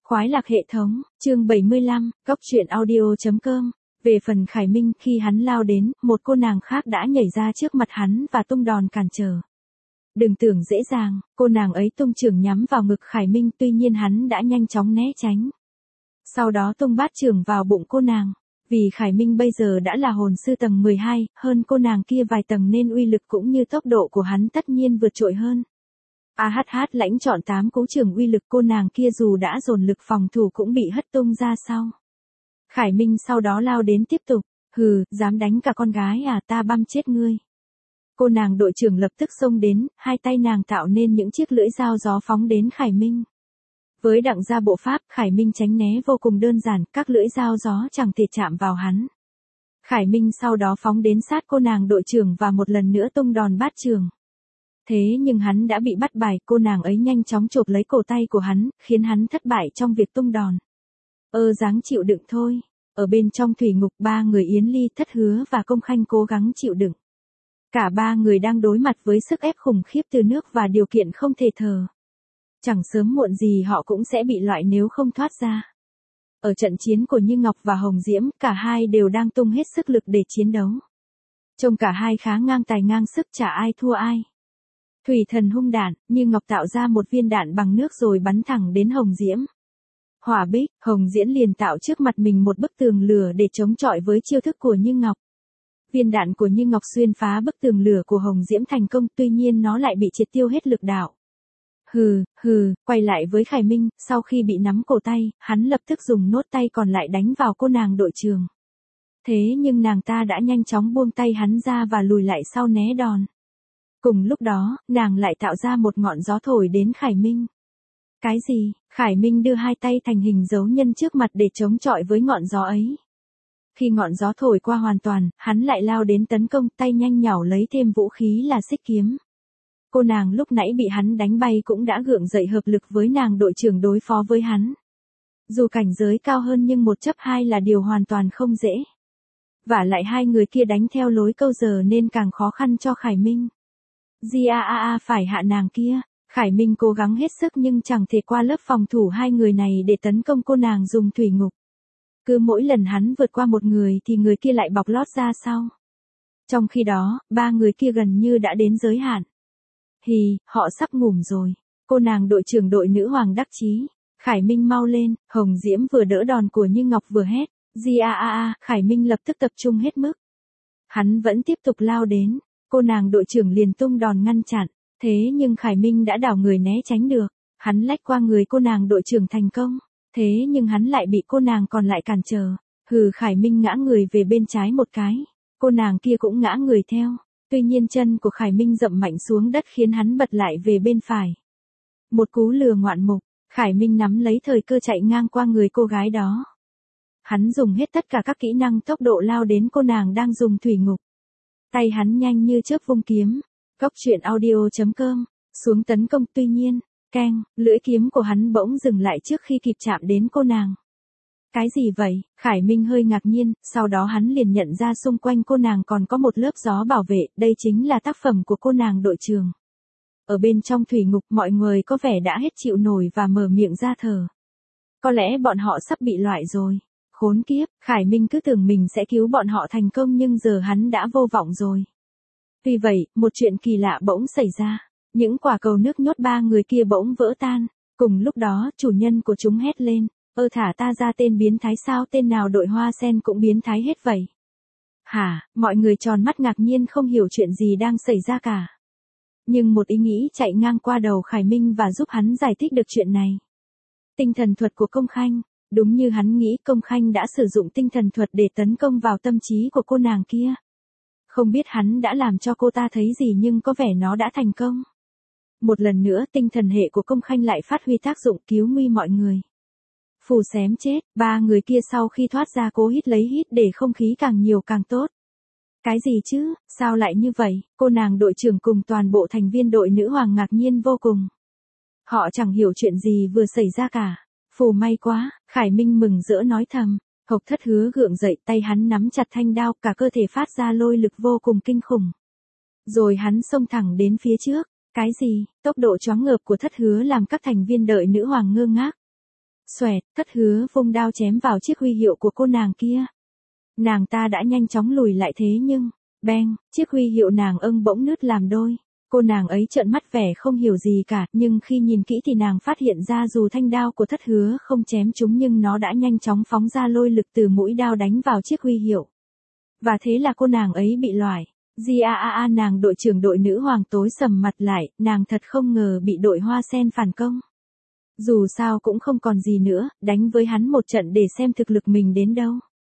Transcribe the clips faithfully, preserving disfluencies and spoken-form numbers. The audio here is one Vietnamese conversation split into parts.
Khoái lạc hệ thống, chương bảy mươi lăm, góc truyện audio.com. Về phần Khải Minh, khi hắn lao đến, một cô nàng khác đã nhảy ra trước mặt hắn và tung đòn cản trở. Đừng tưởng dễ dàng, cô nàng ấy tung chưởng nhắm vào ngực Khải Minh, tuy nhiên hắn đã nhanh chóng né tránh. Sau đó tung bát chưởng vào bụng cô nàng. Vì Khải Minh bây giờ đã là hồn sư tầng mười hai, hơn cô nàng kia vài tầng nên uy lực cũng như tốc độ của hắn tất nhiên vượt trội hơn. A hát hát lãnh chọn tám cú chưởng uy lực, cô nàng kia dù đã dồn lực phòng thủ cũng bị hất tung ra sau. Khải Minh sau đó lao đến tiếp tục, hừ, dám đánh cả con gái à, ta băm chết ngươi. Cô nàng đội trưởng lập tức xông đến, hai tay nàng tạo nên những chiếc lưỡi dao gió phóng đến Khải Minh. Với đặng gia bộ pháp, Khải Minh tránh né vô cùng đơn giản, các lưỡi dao gió chẳng thể chạm vào hắn. Khải Minh sau đó phóng đến sát cô nàng đội trưởng và một lần nữa tung đòn bát chưởng. Thế nhưng hắn đã bị bắt bài, cô nàng ấy nhanh chóng chộp lấy cổ tay của hắn, khiến hắn thất bại trong việc tung đòn. Ơ dáng chịu đựng thôi. Ở bên trong thủy ngục, ba người Yến Ly, Thất Hứa và Công Khanh cố gắng chịu đựng. Cả ba người đang đối mặt với sức ép khủng khiếp từ nước và điều kiện không thể thở. Chẳng sớm muộn gì họ cũng sẽ bị loại nếu không thoát ra. Ở trận chiến của Như Ngọc và Hồng Diễm, cả hai đều đang tung hết sức lực để chiến đấu. Trông cả hai khá ngang tài ngang sức, chả ai thua ai. Thủy thần hung đạn, Như Ngọc tạo ra một viên đạn bằng nước rồi bắn thẳng đến Hồng Diễm. Hỏa bích, Hồng Diễm liền tạo trước mặt mình một bức tường lửa để chống chọi với chiêu thức của Như Ngọc. Viên đạn của Như Ngọc xuyên phá bức tường lửa của Hồng Diễm thành công, tuy nhiên nó lại bị triệt tiêu hết lực đạo. Hừ, hừ, quay lại với Khải Minh, sau khi bị nắm cổ tay, hắn lập tức dùng nốt tay còn lại đánh vào cô nàng đội trưởng. Thế nhưng nàng ta đã nhanh chóng buông tay hắn ra và lùi lại sau né đòn. Cùng lúc đó, nàng lại tạo ra một ngọn gió thổi đến Khải Minh. Cái gì? Khải Minh đưa hai tay thành hình dấu nhân trước mặt để chống chọi với ngọn gió ấy. Khi ngọn gió thổi qua hoàn toàn, hắn lại lao đến tấn công, tay nhanh nhảu lấy thêm vũ khí là xích kiếm. Cô nàng lúc nãy bị hắn đánh bay cũng đã gượng dậy hợp lực với nàng đội trưởng đối phó với hắn. Dù cảnh giới cao hơn nhưng một chấp hai là điều hoàn toàn không dễ. Vả lại hai người kia đánh theo lối câu giờ nên càng khó khăn cho Khải Minh. Di a a a phải hạ nàng kia. Khải Minh cố gắng hết sức nhưng chẳng thể qua lớp phòng thủ hai người này để tấn công cô nàng dùng thủy ngục. Cứ mỗi lần hắn vượt qua một người thì người kia lại bọc lót ra sau. Trong khi đó, ba người kia gần như đã đến giới hạn. Hì, họ sắp ngủm rồi. Cô nàng đội trưởng đội nữ hoàng đắc chí. Khải Minh mau lên, Hồng Diễm vừa đỡ đòn của Như Ngọc vừa hét. Di a a a, Khải Minh lập tức tập trung hết mức. Hắn vẫn tiếp tục lao đến. Cô nàng đội trưởng liền tung đòn ngăn chặn. Thế nhưng Khải Minh đã đảo người né tránh được. Hắn lách qua người cô nàng đội trưởng thành công. Thế nhưng hắn lại bị cô nàng còn lại cản trở. Hừ, Khải Minh ngã người về bên trái một cái. Cô nàng kia cũng ngã người theo. Tuy nhiên chân của Khải Minh dậm mạnh xuống đất khiến hắn bật lại về bên phải. Một cú lừa ngoạn mục, Khải Minh nắm lấy thời cơ chạy ngang qua người cô gái đó. Hắn dùng hết tất cả các kỹ năng tốc độ lao đến cô nàng đang dùng thủy ngục. Tay hắn nhanh như chớp vung kiếm. Góc truyện audio.com, xuống tấn công, tuy nhiên, keng, lưỡi kiếm của hắn bỗng dừng lại trước khi kịp chạm đến cô nàng. Cái gì vậy? Khải Minh hơi ngạc nhiên, sau đó hắn liền nhận ra xung quanh cô nàng còn có một lớp gió bảo vệ, đây chính là tác phẩm của cô nàng đội trưởng. Ở bên trong thủy ngục, mọi người có vẻ đã hết chịu nổi và mở miệng ra thở. Có lẽ bọn họ sắp bị loại rồi. Khốn kiếp, Khải Minh cứ tưởng mình sẽ cứu bọn họ thành công nhưng giờ hắn đã vô vọng rồi. Vì vậy, một chuyện kỳ lạ bỗng xảy ra. Những quả cầu nước nhốt ba người kia bỗng vỡ tan. Cùng lúc đó, chủ nhân của chúng hét lên. Ơ thả ta ra, tên biến thái sao, tên nào đội hoa sen cũng biến thái hết vậy. Hả, mọi người tròn mắt ngạc nhiên không hiểu chuyện gì đang xảy ra cả. Nhưng một ý nghĩ chạy ngang qua đầu Khải Minh và giúp hắn giải thích được chuyện này. Tinh thần thuật của Công Khanh. Đúng như hắn nghĩ, Công Khanh đã sử dụng tinh thần thuật để tấn công vào tâm trí của cô nàng kia. Không biết hắn đã làm cho cô ta thấy gì nhưng có vẻ nó đã thành công. Một lần nữa tinh thần hệ của Công Khanh lại phát huy tác dụng cứu nguy mọi người. Phù xém chết, ba người kia sau khi thoát ra cố hít lấy hít để không khí càng nhiều càng tốt. Cái gì chứ, sao lại như vậy? Cô nàng đội trưởng cùng toàn bộ thành viên đội nữ hoàng ngạc nhiên vô cùng. Họ chẳng hiểu chuyện gì vừa xảy ra cả. Phù may quá, Khải Minh mừng rỡ nói thầm. Hộc Thất Hứa gượng dậy, tay hắn nắm chặt thanh đao, cả cơ thể phát ra lôi lực vô cùng kinh khủng. Rồi hắn xông thẳng đến phía trước. Cái gì? Tốc độ choáng ngợp của Thất Hứa làm các thành viên đợi nữ hoàng ngơ ngác. Xoẹt, Thất Hứa vung đao chém vào chiếc huy hiệu của cô nàng kia. Nàng ta đã nhanh chóng lùi lại thế nhưng, beng, chiếc huy hiệu nàng âng bỗng nứt làm đôi. Cô nàng ấy trợn mắt vẻ không hiểu gì cả, nhưng khi nhìn kỹ thì nàng phát hiện ra dù thanh đao của Thất Hứa không chém trúng nhưng nó đã nhanh chóng phóng ra lôi lực từ mũi đao đánh vào chiếc huy hiệu. Và thế là cô nàng ấy bị loại. Di a a a nàng đội trưởng đội nữ hoàng tối sầm mặt lại, nàng thật không ngờ bị đội Hoa Sen phản công. Dù sao cũng không còn gì nữa, đánh với hắn một trận để xem thực lực mình đến đâu.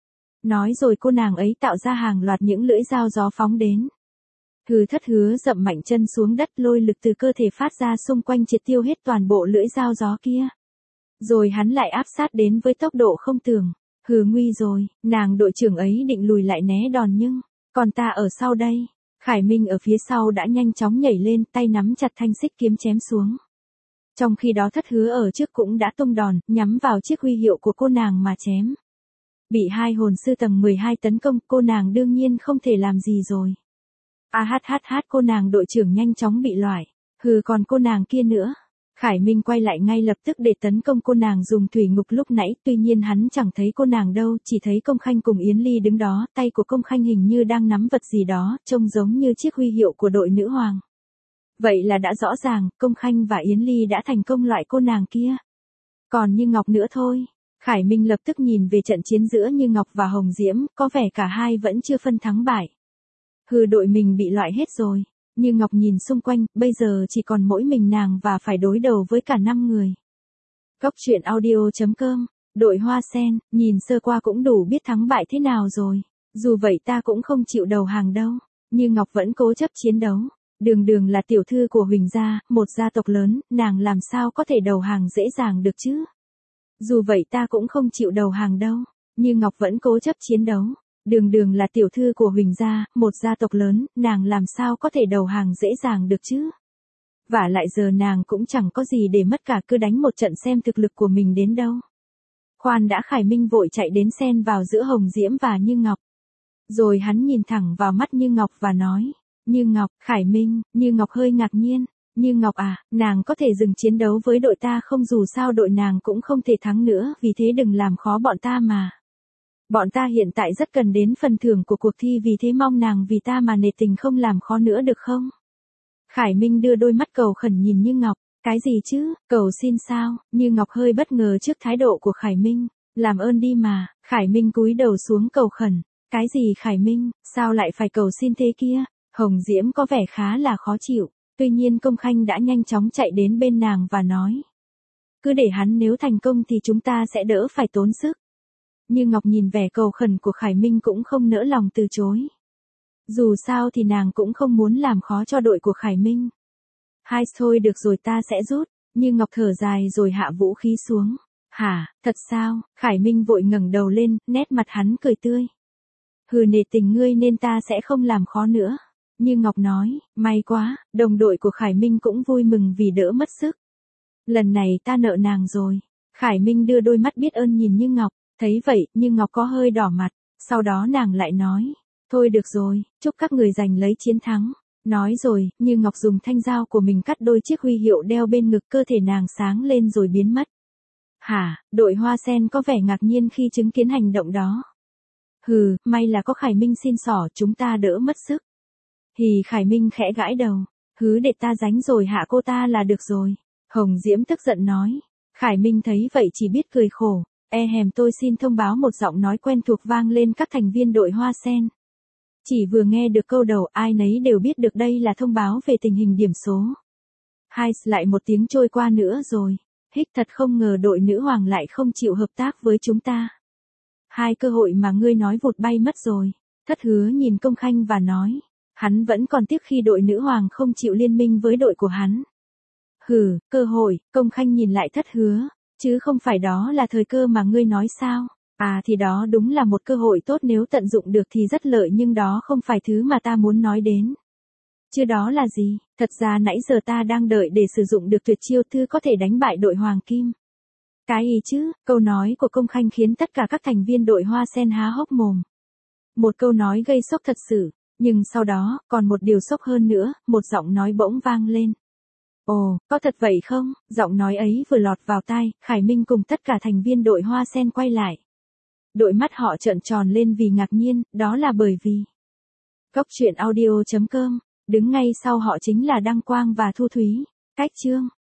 Nói rồi cô nàng ấy tạo ra hàng loạt những lưỡi dao gió phóng đến. Hừ, Thất Hứa dậm mạnh chân xuống đất, lôi lực từ cơ thể phát ra xung quanh triệt tiêu hết toàn bộ lưỡi dao gió kia. Rồi hắn lại áp sát đến với tốc độ không tưởng. Hừ, nguy rồi, nàng đội trưởng ấy định lùi lại né đòn nhưng, còn ta ở sau đây. Khải Minh ở phía sau đã nhanh chóng nhảy lên, tay nắm chặt thanh xích kiếm chém xuống. Trong khi đó Thất Hứa ở trước cũng đã tung đòn, nhắm vào chiếc huy hiệu của cô nàng mà chém. Bị hai hồn sư tầng mười hai tấn công, cô nàng đương nhiên không thể làm gì rồi. A hát hát hát, cô nàng đội trưởng nhanh chóng bị loại. Hừ, còn cô nàng kia nữa. Khải Minh quay lại ngay lập tức để tấn công cô nàng dùng thủy ngục lúc nãy, tuy nhiên hắn chẳng thấy cô nàng đâu, chỉ thấy Công Khanh cùng Yến Ly đứng đó, tay của Công Khanh hình như đang nắm vật gì đó, trông giống như chiếc huy hiệu của đội nữ hoàng. Vậy là đã rõ ràng, Công Khanh và Yến Ly đã thành công loại cô nàng kia. Còn Như Ngọc nữa thôi. Khải Minh lập tức nhìn về trận chiến giữa Như Ngọc và Hồng Diễm, có vẻ cả hai vẫn chưa phân thắng bại. Hừ, đội mình bị loại hết rồi. Như Ngọc nhìn xung quanh, bây giờ chỉ còn mỗi mình nàng và phải đối đầu với cả năm người. Góc truyện audio chấm com, đội Hoa Sen, nhìn sơ qua cũng đủ biết thắng bại thế nào rồi. Dù vậy ta cũng không chịu đầu hàng đâu. Như Ngọc vẫn cố chấp chiến đấu. Đường Đường là tiểu thư của Huỳnh gia, một gia tộc lớn, nàng làm sao có thể đầu hàng dễ dàng được chứ? Dù vậy ta cũng không chịu đầu hàng đâu. Như Ngọc vẫn cố chấp chiến đấu. Đường Đường là tiểu thư của Huỳnh gia, một gia tộc lớn, nàng làm sao có thể đầu hàng dễ dàng được chứ? Vả lại giờ nàng cũng chẳng có gì để mất cả, cứ đánh một trận xem thực lực của mình đến đâu. Khoan đã, Khải Minh vội chạy đến xen vào giữa Hồng Diễm và Như Ngọc. Rồi hắn nhìn thẳng vào mắt Như Ngọc và nói, Như Ngọc, Khải Minh. Như Ngọc hơi ngạc nhiên. Như Ngọc à, nàng có thể dừng chiến đấu với đội ta không? Dù sao đội nàng cũng không thể thắng nữa, vì thế đừng làm khó bọn ta mà. Bọn ta hiện tại rất cần đến phần thưởng của cuộc thi, vì thế mong nàng vì ta mà nể tình không làm khó nữa được không? Khải Minh đưa đôi mắt cầu khẩn nhìn Như Ngọc. Cái gì chứ, cầu xin sao? Như Ngọc hơi bất ngờ trước thái độ của Khải Minh. Làm ơn đi mà. Khải Minh cúi đầu xuống cầu khẩn. Cái gì Khải Minh, sao lại phải cầu xin thế kia? Hồng Diễm có vẻ khá là khó chịu. Tuy nhiên Công Khanh đã nhanh chóng chạy đến bên nàng và nói. Cứ để hắn, nếu thành công thì chúng ta sẽ đỡ phải tốn sức. Như Ngọc nhìn vẻ cầu khẩn của Khải Minh cũng không nỡ lòng từ chối. Dù sao thì nàng cũng không muốn làm khó cho đội của Khải Minh. Hai thôi được rồi, ta sẽ rút. Như Ngọc thở dài rồi hạ vũ khí xuống. Hả, thật sao? Khải Minh vội ngẩng đầu lên, nét mặt hắn cười tươi. Hừ, nể tình ngươi nên ta sẽ không làm khó nữa. Như Ngọc nói, may quá, đồng đội của Khải Minh cũng vui mừng vì đỡ mất sức. Lần này ta nợ nàng rồi. Khải Minh đưa đôi mắt biết ơn nhìn Như Ngọc, thấy vậy, Như Ngọc có hơi đỏ mặt, sau đó nàng lại nói, thôi được rồi, chúc các người giành lấy chiến thắng. Nói rồi, Như Ngọc dùng thanh dao của mình cắt đôi chiếc huy hiệu đeo bên ngực, cơ thể nàng sáng lên rồi biến mất. Hả, đội Hoa Sen có vẻ ngạc nhiên khi chứng kiến hành động đó. Hừ, may là có Khải Minh xin xỏ, chúng ta đỡ mất sức. Hì, Khải Minh khẽ gãi đầu. Hứ, để ta dánh rồi hạ cô ta là được rồi. Hồng Diễm tức giận nói. Khải Minh thấy vậy chỉ biết cười khổ. E hèm, tôi xin thông báo, một giọng nói quen thuộc vang lên các thành viên đội Hoa Sen. Chỉ vừa nghe được câu đầu, ai nấy đều biết được đây là thông báo về tình hình điểm số. Hai, lại một tiếng trôi qua nữa rồi. Hích, thật không ngờ đội nữ hoàng lại không chịu hợp tác với chúng ta. Hai, cơ hội mà ngươi nói vụt bay mất rồi. Thất Hứa nhìn Công Khanh và nói. Hắn vẫn còn tiếc khi đội nữ hoàng không chịu liên minh với đội của hắn. Hừ, cơ hội, Công Khanh nhìn lại Thất Hứa. Chứ không phải đó là thời cơ mà ngươi nói sao? À thì đó đúng là một cơ hội tốt, nếu tận dụng được thì rất lợi, nhưng đó không phải thứ mà ta muốn nói đến. Chứ đó là gì? Thật ra nãy giờ ta đang đợi để sử dụng được tuyệt chiêu thư có thể đánh bại đội Hoàng Kim. Cái ý chứ? Câu nói của Công Khanh khiến tất cả các thành viên đội Hoa Sen há hốc mồm. Một câu nói gây sốc thật sự. Nhưng sau đó, còn một điều sốc hơn nữa, một giọng nói bỗng vang lên. Ồ, có thật vậy không? Giọng nói ấy vừa lọt vào tai, Khải Minh cùng tất cả thành viên đội Hoa Sen quay lại. Đôi mắt họ trợn tròn lên vì ngạc nhiên, đó là bởi vì Cốc truyện audio chấm com, đứng ngay sau họ chính là Đăng Quang và Thu Thúy. Cách chương